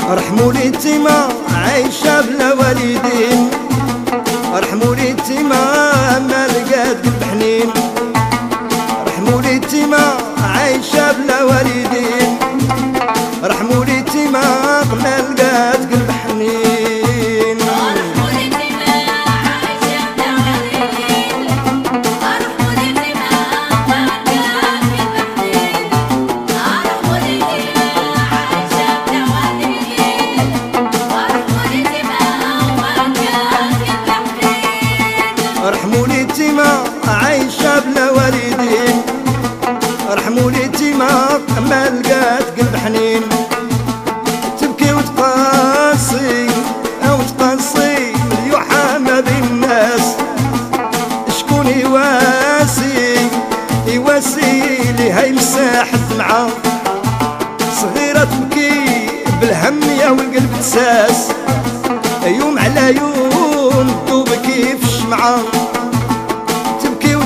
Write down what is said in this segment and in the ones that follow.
رحموا لي تيما عايشة بلا والدين، رحموا لي تيما ما لقات قلب حنين، رحموا لي تيما عايشة بلا والدين، رحموا لي تيما ما لقات قلب حنين. رحموا لي تيما عايشة بلا والدين، رحموا لي تيما ما لقات قلب حنين، تبكي وتقاسي او تقاسي مليوحة ما بين الناس، شكون يواسي ليها يمساح الدمعة، صغيرة تبكي بالهم يا والقلب تساس، يوم على يوم تدوب كيف الشمعة، تبكي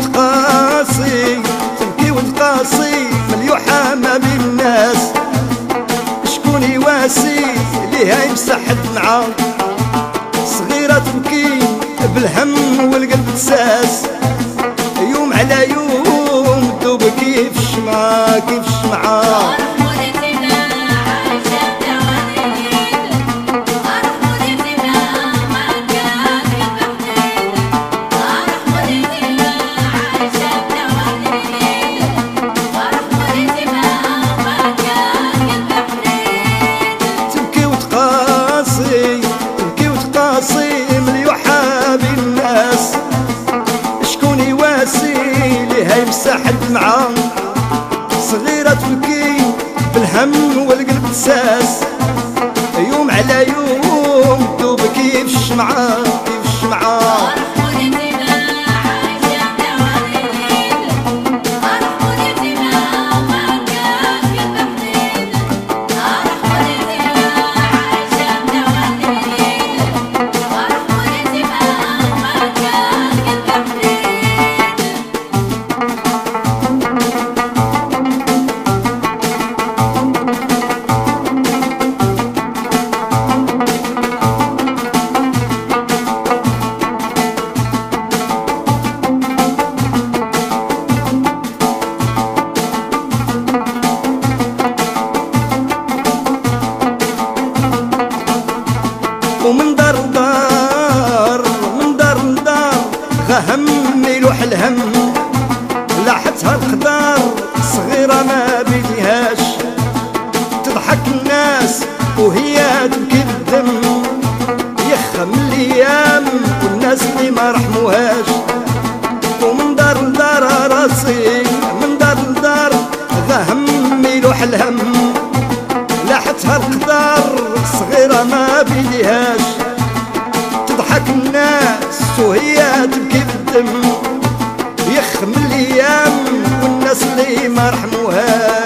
وتقاسي مليوحة ما بين الناس، شكون يواسي ليها يمسح الدمعة، صغيرة تبكي بالهم والقلب تساس، يوم على يوم تدوب كيف الشمعة كيف الشمعة. يمسح الدمعة، صغيرة تبكي بالهم والقلب تساس، يوم على يوم تدوب كيف الشمعة كيف الشمعة. ومن دار لدار من دار لدار غهم يلوح الهم، لاحتها القدار صغيرة ما بيديهاش، تضحك الناس وهي تبكي بالدم، يخم الايام والناس اللي ما رحموهاش. ومن دار لدار راسي من دار لدار غهم يلوح الهم، لاحتها القدار صغيرة ما بيديهاش، تضحك الناس وهي تبكي بالدم، يخم الايام والناس اللي ما رحموهاش.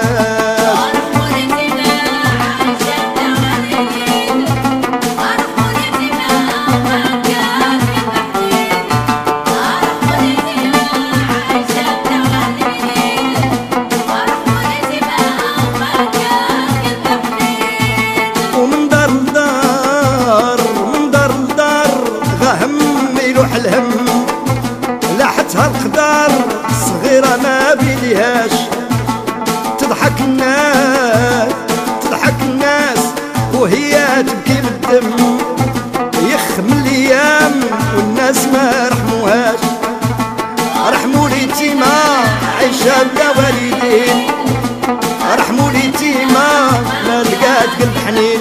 لاحتها القدار صغيرة ما بيديهاش، تضحك الناس وهي تبكي بالدم، يخم الايام والناس ما رحموهاش. رحموا لي تيما عايشة بلا والدين، رحموا لي تيما ما لقات قلب حنين.